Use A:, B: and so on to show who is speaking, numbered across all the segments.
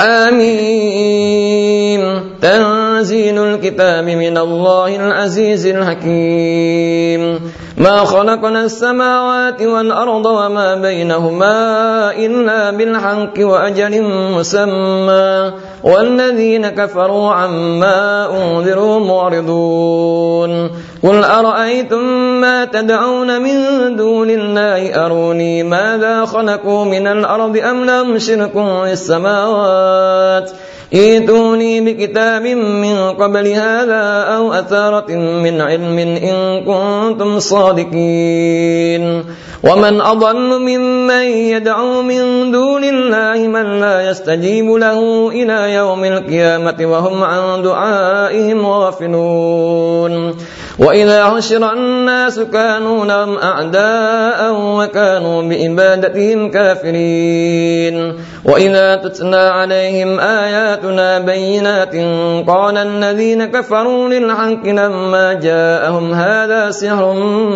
A: حميم تنزيل الكتاب من الله العزيز الحكيم ما خلقنا السماوات والأرض وما بينهما إلا بالحق وأجل مسمى والذين كفروا عما أنذروا معرضون قل أرأيتم ما تدعون من دون الله أروني ماذا خلقوا من الأرض أم لهم شرك في السماوات ائتوني بكتاب من قبل هذا أو أثارة من علم إن كنتم صادقين ومن أضل ممن يدعو من دون الله من لا يستجيب له إلى يوم القيامة وهم عن دعائهم غافلون وإذا حشر الناس كانوا لهم أعداء وكانوا بعبادتهم كافرين وإذا تتلى عليهم آياتنا بينات قال الذين كفروا للحق لما جاءهم هذا سحر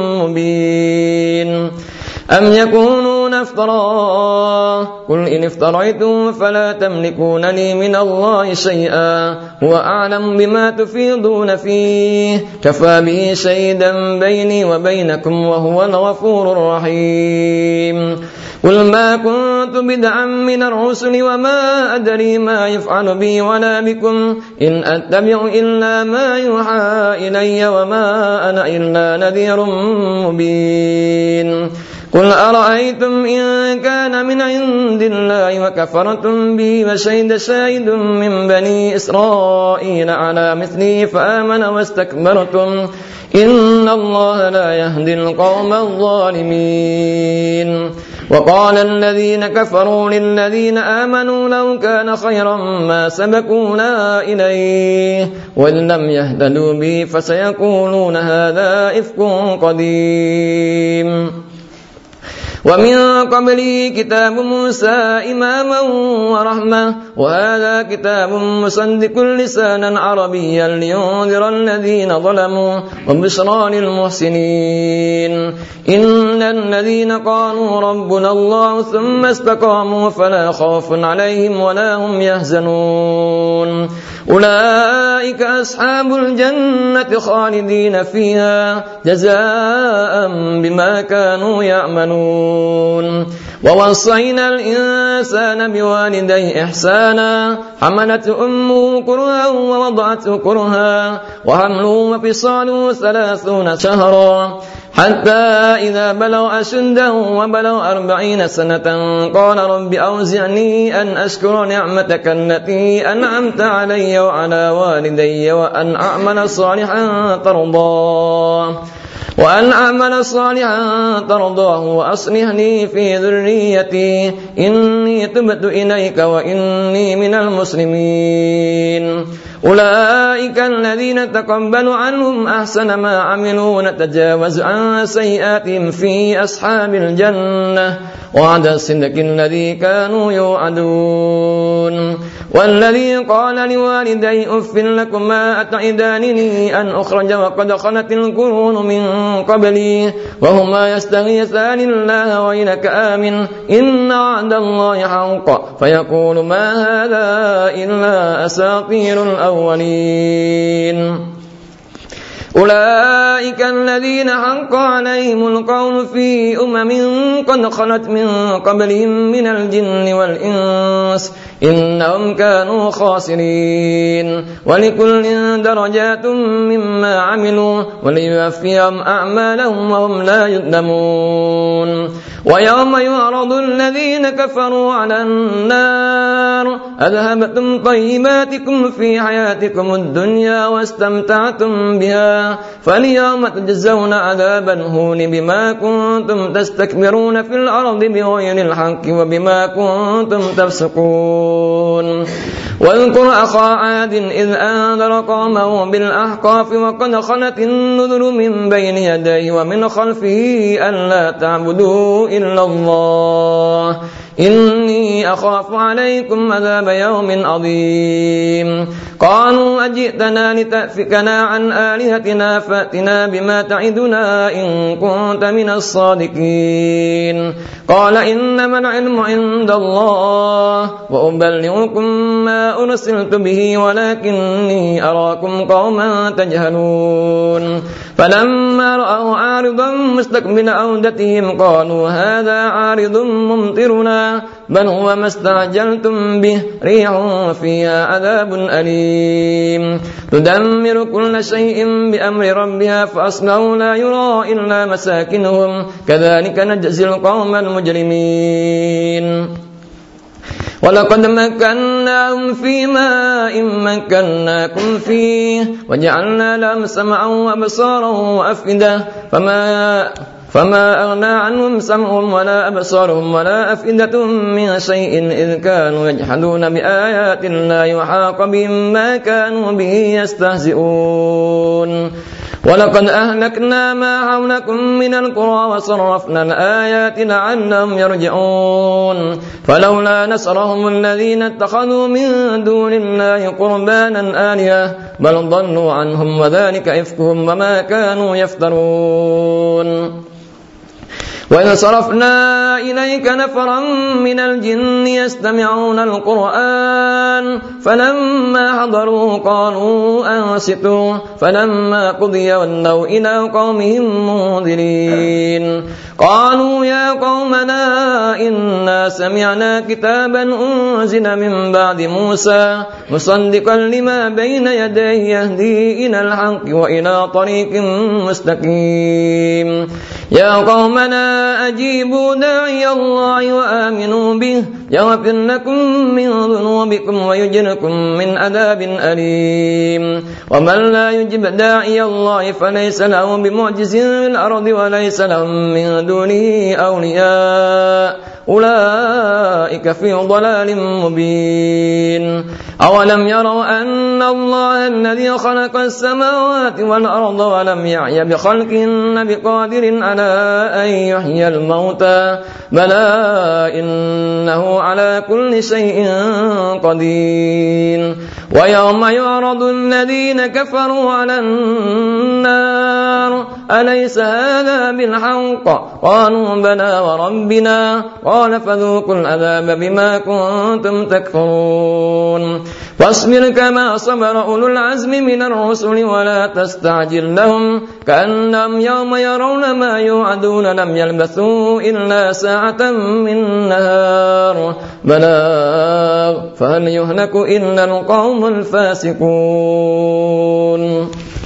A: مبين أم يكونون افتراه قل إن افتريتم فلا تملكون لي من الله شيئا هو أعلم بما تفيضون فيه كفى به شهيدا بيني وبينكم وهو الغفور الرحيم قل ما كنت بدعا من الرسل وما أدري ما يفعل بي ولا بكم إن أتبع إلا ما يوحى إلي وما أنا إلا نذير مبين قل أرأيتم إن كان من عند الله وكفرتم به وشهد شاهد من بني إسرائيل على مثله فآمن واستكبرتم إن الله لا يهدي القوم الظالمين وقال الذين كفروا للذين آمنوا لو كان خيرا ما سبقونا إليه وإن لم يهتدوا به فسيقولون هذا إفك قديم ومن قبله كتاب موسى إماما ورحمة وهذا كتاب مصدق لسانا عربيا لينذر الذين ظلموا وبشرى للمحسنين إن الذين قالوا ربنا الله ثم استقاموا فلا خوف عليهم ولا هم يحزنون أولئك أصحاب الجنة خالدين فيها جزاء بما كانوا يعملون ووصينا الإنسان بوالديه إحسانا حملته أمه كرها ووضعته كرها وحمله وفصاله 30 شهرا حتى إذا بلغ أشده وبلغ 40 سنة قال رب أوزعني أن أشكر نعمتك التي أنعمت علي وعلى والدي وأن أعمل صالحا ترضاه وأصلح لي في ذريتي إني تبت إليك وإني من المسلمين أولئك الذين تقبل عنهم أحسن ما عملوا ونتجاوز عن سيئاتهم في أصحاب الجنة وعد الصدق الذي كانوا يوعدون والذي قال لوالدي أف لكما أتعدانني أن أخرج وقد خلت القرون من قبلي وهما يستغيثان الله ويلك آمن إن وعد الله حق فيقول ما هذا إلا أساطير الأولين أولئك الذين حق عليهم القول في قد خلت من قبلهم من الجن والإنس إنهم كانوا خاسرين ولكل درجات مما عملوا وليوفيهم أعمالهم وهم لا يظلمون ويوم يعرض الذين كفروا على النار أذهبتم طيباتكم في حياتكم الدنيا واستمتعتم بها فاليوم تجزون عذاب الهون بما كنتم تستكبرون في الأرض بغير الحق وبما كنتم تفسقون واذكر أخا عاد إذ أنذر قومه بالأحقاف وقد خلت النذر من بين يديه ومن خلفه ألا تعبدوا إلا الله إني أخاف عليكم عذاب يوم عظيم قالوا أجئتنا لتأفكنا عن آلهتنا فأتنا بما تعدنا إن كنت من الصادقين قال إنما العلم عند الله وأبلغكم ما أرسلت به ولكني أراكم قوما تجهلون فلما رأوا عارضا مستقبل أودتهم قالوا هذا عارض ممطرنا بل هو ما استعجلتم به ريح فيها عذاب أليم تدمر كل شيء بأمر ربها فأصبحوا لا يرى إلا مساكنهم كذلك نجزي القوم المجرمين ولقد مكناهم في ماء مكناكم فيه وجعلنا لهم سمعا وأبصارا وأفئدة فما أغنى عنهم سمعهم ولا أبصارهم ولا أفئدة من شيء إذ كانوا يجحدون بآيات الله وحاق بهم ما كانوا به يستهزئون ولقد أهلكنا ما حولكم من القرى وصرفنا الآيات لعلهم يرجعون فلولا نصرهم الذين اتخذوا من دون الله قربانا آلهة بل ضلوا عنهم وذلك إفكهم وما كانوا يفترون وإذ صرفنا إليك نفرا من الجن يستمعون القرآن فلما حضروا قالوا أنصتوا فلما قضي ولوا إلى قومهم منذرين قالوا يا قومنا إنا سمعنا كتابا أنزل من بعد موسى مصدقا لما بين يديه يهدي إلى الحق وإلى طريق مستقيم يا قومنا أجيبوا داعي الله وآمنوا به يغفر لكم من ذنوبكم ويجركم من عذاب أليم ومن لا يجب داعي الله فليس له بمعجز في الأرض وليس لهم من دونه أولياء أولئك في ضلال مبين أولم يروا أن الله الذي خلق السماوات والأرض ولم يعي بخلقهن بقادر على أن يحيي الموتى بلى إنه على كل شيء قدير ويوم يعرض الذين كفروا على النار أليس هذا بالحق قالوا بلى وربنا قال فذوقوا العذاب بما كنتم تكفرون فاصبر كما صبر أولو العزم من الرسل ولا تستعجل لهم كأنهم يوم يرون ما يوعدون لم يلبثوا إلا ساعة من نهار بلاغ فهل يهلك إلا القوم الفاسقون